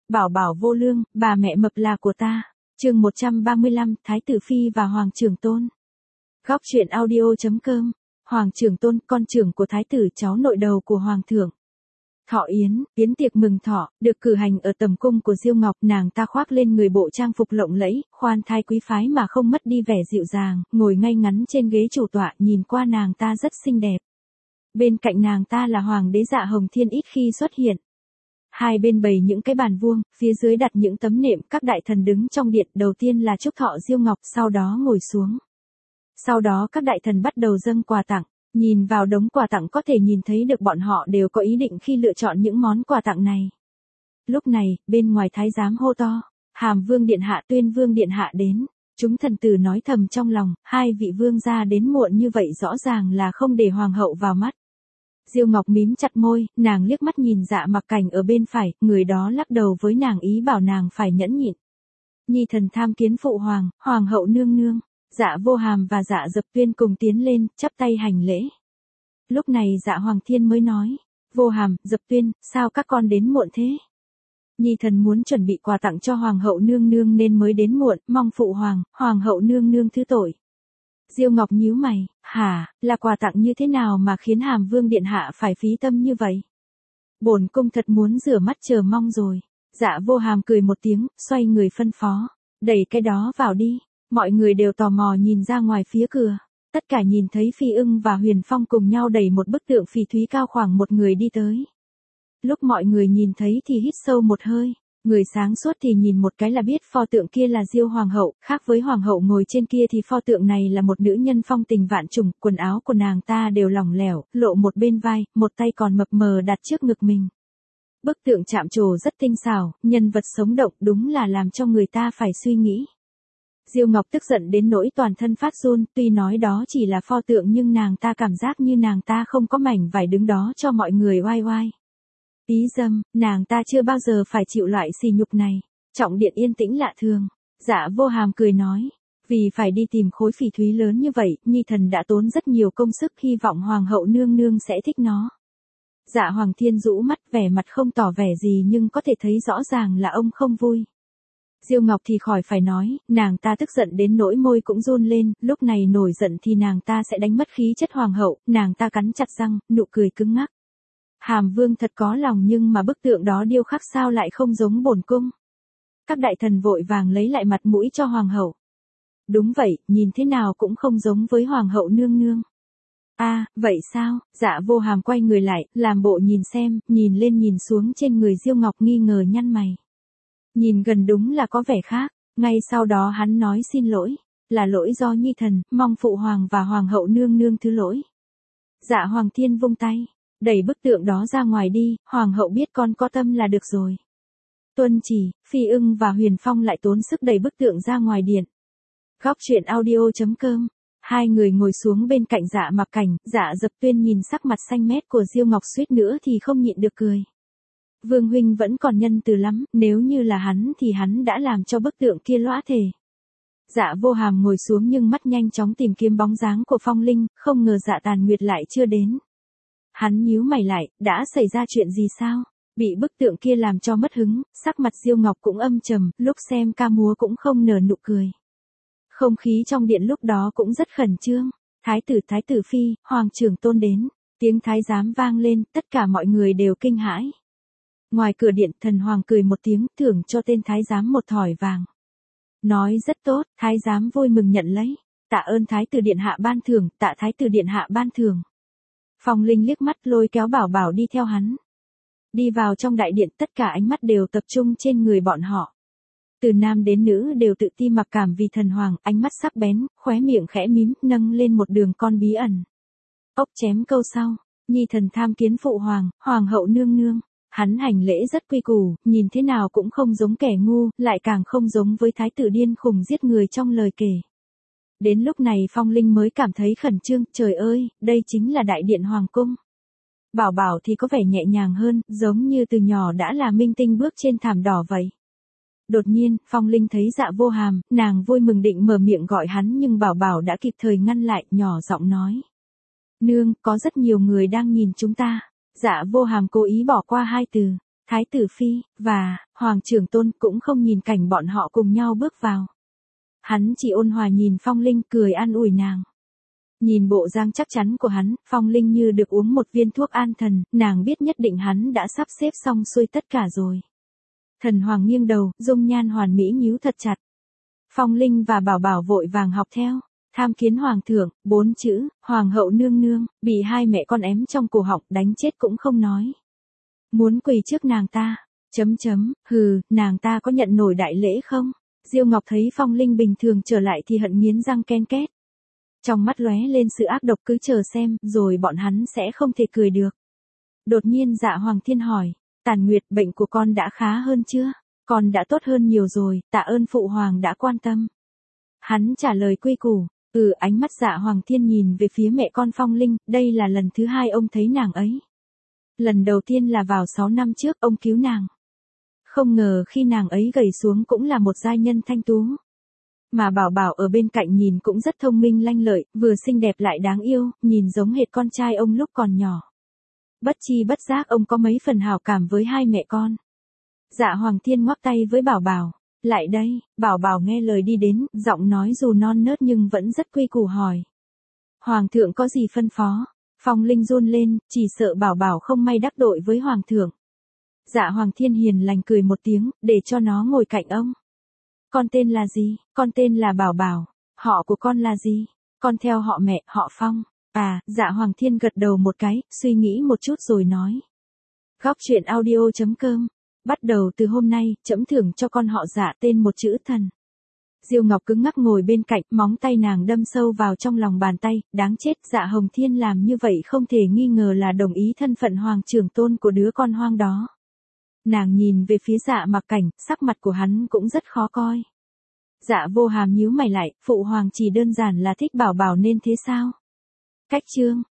Bảo bảo vô lương, bà mẹ mập là của ta. Chương 135, Thái tử phi và Hoàng trưởng tôn. Góc truyện audio.com. Hoàng trưởng tôn, con trưởng của thái tử, cháu nội đầu của hoàng thượng. Thọ yến, yến tiệc mừng thọ, được cử hành ở tầm cung của Diêu Ngọc, nàng ta khoác lên người bộ trang phục lộng lẫy, khoan thai quý phái mà không mất đi vẻ dịu dàng, ngồi ngay ngắn trên ghế chủ tọa, nhìn qua nàng ta rất xinh đẹp. Bên cạnh nàng ta là hoàng đế Dạ Hồng Thiên ít khi xuất hiện. Hai bên bày những cái bàn vuông, phía dưới đặt những tấm nệm, các đại thần đứng trong điện, đầu tiên là chúc thọ Diêu Ngọc, sau đó ngồi xuống. Sau đó các đại thần bắt đầu dâng quà tặng, nhìn vào đống quà tặng có thể nhìn thấy được bọn họ đều có ý định khi lựa chọn những món quà tặng này. Lúc này, bên ngoài thái giám hô to, Hàm Vương điện hạ, Tuyên Vương điện hạ đến. Chúng thần tử nói thầm trong lòng, hai vị vương gia đến muộn như vậy rõ ràng là không để hoàng hậu vào mắt. Diêu Ngọc mím chặt môi, nàng liếc mắt nhìn Dạ Mặc Cảnh ở bên phải, người đó lắc đầu với nàng ý bảo nàng phải nhẫn nhịn. Nhi thần tham kiến phụ hoàng, hoàng hậu nương nương. Dạ Vô Hàm và Dạ Dập Tuyên cùng tiến lên, chắp tay hành lễ. Lúc này Dạ Hoàng Thiên mới nói, Vô Hàm, Dập Tuyên, sao các con đến muộn thế? Nhi thần muốn chuẩn bị quà tặng cho hoàng hậu nương nương nên mới đến muộn, mong phụ hoàng hậu nương nương thứ tội. Diêu Ngọc nhíu mày, hả, là quà tặng như thế nào mà khiến Hàm Vương điện hạ phải phí tâm như vậy? Bổn cung thật muốn rửa mắt chờ mong rồi. Dạ Vô Hàm cười một tiếng, xoay người phân phó, đẩy cái đó vào đi. Mọi người đều tò mò nhìn ra ngoài phía cửa. Tất cả nhìn thấy Phi Ưng và Huyền Phong cùng nhau đẩy một bức tượng phỉ thúy cao khoảng một người đi tới. Lúc mọi người nhìn thấy thì hít sâu một hơi. Người sáng suốt thì nhìn một cái là biết pho tượng kia là Diêu Hoàng hậu, khác với Hoàng hậu ngồi trên kia thì pho tượng này là một nữ nhân phong tình vạn trùng, quần áo của nàng ta đều lỏng lẻo, lộ một bên vai, một tay còn mập mờ đặt trước ngực mình. Bức tượng chạm trổ rất tinh xảo, nhân vật sống động, đúng là làm cho người ta phải suy nghĩ. Diêu Ngọc tức giận đến nỗi toàn thân phát run, tuy nói đó chỉ là pho tượng nhưng nàng ta cảm giác như nàng ta không có mảnh vải đứng đó cho mọi người oai oai. Ý dâm, nàng ta chưa bao giờ phải chịu loại sỉ nhục này. Trọng điện yên tĩnh lạ thường. Dạ Vô Hàm cười nói, vì phải đi tìm khối phỉ thúy lớn như vậy, Nhi thần đã tốn rất nhiều công sức, hy vọng hoàng hậu nương nương sẽ thích nó. Dạ Hoàng Thiên rũ mắt, vẻ mặt không tỏ vẻ gì nhưng có thể thấy rõ ràng là ông không vui. Diêu Ngọc thì khỏi phải nói, nàng ta tức giận đến nỗi môi cũng run lên, lúc này nổi giận thì nàng ta sẽ đánh mất khí chất hoàng hậu, nàng ta cắn chặt răng, nụ cười cứng ngắc. Hàm Vương thật có lòng nhưng mà bức tượng đó điêu khắc sao lại không giống bổn cung. Các đại thần vội vàng lấy lại mặt mũi cho hoàng hậu. Đúng vậy, nhìn thế nào cũng không giống với hoàng hậu nương nương. À, vậy sao? Dạ Vô Hàm quay người lại, làm bộ nhìn xem, nhìn lên nhìn xuống trên người Diêu Ngọc nghi ngờ nhăn mày. Nhìn gần đúng là có vẻ khác, ngay sau đó hắn nói xin lỗi, là lỗi do Nhi thần, mong phụ hoàng và hoàng hậu nương nương thứ lỗi. Dạ Hoàng Thiên vung tay, đẩy bức tượng đó ra ngoài đi, hoàng hậu biết con có tâm là được rồi. Tuân chỉ, Phi Ưng và Huyền Phong lại tốn sức đẩy bức tượng ra ngoài điện. Góc truyện audio.com. Hai người ngồi xuống bên cạnh Dạ Mặc Cảnh, Dạ Dập Tuyên nhìn sắc mặt xanh mét của Diêu Ngọc suýt nữa thì không nhịn được cười. Vương huynh vẫn còn nhân từ lắm, nếu như là hắn thì hắn đã làm cho bức tượng kia lõa thể. Dạ Vô Hàm ngồi xuống nhưng mắt nhanh chóng tìm kiếm bóng dáng của Phong Linh, không ngờ Dạ Tàn Nguyệt lại chưa đến. Hắn nhíu mày lại, đã xảy ra chuyện gì sao? Bị bức tượng kia làm cho mất hứng, sắc mặt Diêu Ngọc cũng âm trầm, lúc xem ca múa cũng không nở nụ cười. Không khí trong điện lúc đó cũng rất khẩn trương. Thái tử phi, hoàng trưởng tôn đến, tiếng thái giám vang lên, tất cả mọi người đều kinh hãi. Ngoài cửa điện, thần hoàng cười một tiếng, thưởng cho tên thái giám một thỏi vàng. Nói rất tốt, thái giám vui mừng nhận lấy. Tạ ơn thái tử điện hạ ban thưởng, tạ thái tử điện hạ ban thưởng. Phong Linh liếc mắt lôi kéo Bảo Bảo đi theo hắn. Đi vào trong đại điện, tất cả ánh mắt đều tập trung trên người bọn họ. Từ nam đến nữ đều tự ti mặc cảm vì thần hoàng, ánh mắt sắc bén, khóe miệng khẽ mím, nâng lên một đường con bí ẩn. Ốc chém câu sau, Nhi thần tham kiến phụ hoàng, hoàng hậu nương nương. Hắn hành lễ rất quy củ, nhìn thế nào cũng không giống kẻ ngu, lại càng không giống với thái tử điên khùng giết người trong lời kể. Đến lúc này Phong Linh mới cảm thấy khẩn trương, trời ơi, đây chính là đại điện hoàng cung. Bảo Bảo thì có vẻ nhẹ nhàng hơn, giống như từ nhỏ đã là minh tinh bước trên thảm đỏ vậy. Đột nhiên, Phong Linh thấy Dạ Vô Hàm, nàng vui mừng định mở miệng gọi hắn nhưng Bảo Bảo đã kịp thời ngăn lại, nhỏ giọng nói. Nương, có rất nhiều người đang nhìn chúng ta. Dạ Vô Hàm cố ý bỏ qua hai từ, thái tử phi, và, Hoàng trưởng tôn cũng không nhìn cảnh bọn họ cùng nhau bước vào. Hắn chỉ ôn hòa nhìn Phong Linh cười an ủi nàng. Nhìn bộ dáng chắc chắn của hắn, Phong Linh như được uống một viên thuốc an thần, nàng biết nhất định hắn đã sắp xếp xong xuôi tất cả rồi. Thần Hoàng nghiêng đầu, dung nhan hoàn mỹ nhíu thật chặt. Phong Linh và Bảo Bảo vội vàng học theo. Tham kiến Hoàng thượng, 4 chữ, Hoàng hậu nương nương, bị hai mẹ con ém trong cổ họng đánh chết cũng không nói. Muốn quỳ trước nàng ta, hừ, nàng ta có nhận nổi đại lễ không? Diêu Ngọc thấy Phong Linh bình thường trở lại thì hận nghiến răng ken két. Trong mắt lóe lên sự ác độc cứ chờ xem, rồi bọn hắn sẽ không thể cười được. Đột nhiên Dạ Hoàng Thiên hỏi, Tàn Nguyệt bệnh của con đã khá hơn chưa? Con đã tốt hơn nhiều rồi, tạ ơn Phụ Hoàng đã quan tâm. Hắn trả lời quy củ, ánh mắt Dạ Hoàng Thiên nhìn về phía mẹ con Phong Linh, đây là lần thứ 2 ông thấy nàng ấy. Lần đầu tiên là vào 6 năm trước ông cứu nàng. Không ngờ khi nàng ấy gầy xuống cũng là một giai nhân thanh tú. Mà Bảo Bảo ở bên cạnh nhìn cũng rất thông minh lanh lợi, vừa xinh đẹp lại đáng yêu, nhìn giống hệt con trai ông lúc còn nhỏ. Bất chi bất giác ông có mấy phần hảo cảm với hai mẹ con. Dạ Hoàng Thiên ngoắc tay với Bảo Bảo. Lại đây, Bảo Bảo nghe lời đi đến, giọng nói dù non nớt nhưng vẫn rất quy củ hỏi. Hoàng thượng có gì phân phó? Phong Linh run lên, chỉ sợ Bảo Bảo không may đắc tội với Hoàng thượng. Dạ Hoàng Thiên hiền lành cười một tiếng, để cho nó ngồi cạnh ông. Con tên là gì? Con tên là Bảo Bảo. Họ của con là gì? Con theo họ mẹ, họ Phong. Dạ Hoàng Thiên gật đầu một cái, suy nghĩ một chút rồi nói. Góc truyện audio.com. Bắt đầu từ hôm nay, trẫm thưởng cho con họ Dạ tên một chữ thần. Diêu Ngọc cứng ngắc ngồi bên cạnh, móng tay nàng đâm sâu vào trong lòng bàn tay, đáng chết, Dạ Hồng Thiên làm như vậy không thể nghi ngờ là đồng ý thân phận hoàng trưởng tôn của đứa con hoang đó. Nàng nhìn về phía Dạ Mặc Cảnh, sắc mặt của hắn cũng rất khó coi. Dạ Vô Hàm nhíu mày lại, Phụ Hoàng chỉ đơn giản là thích Bảo Bảo nên thế sao? Cách chương,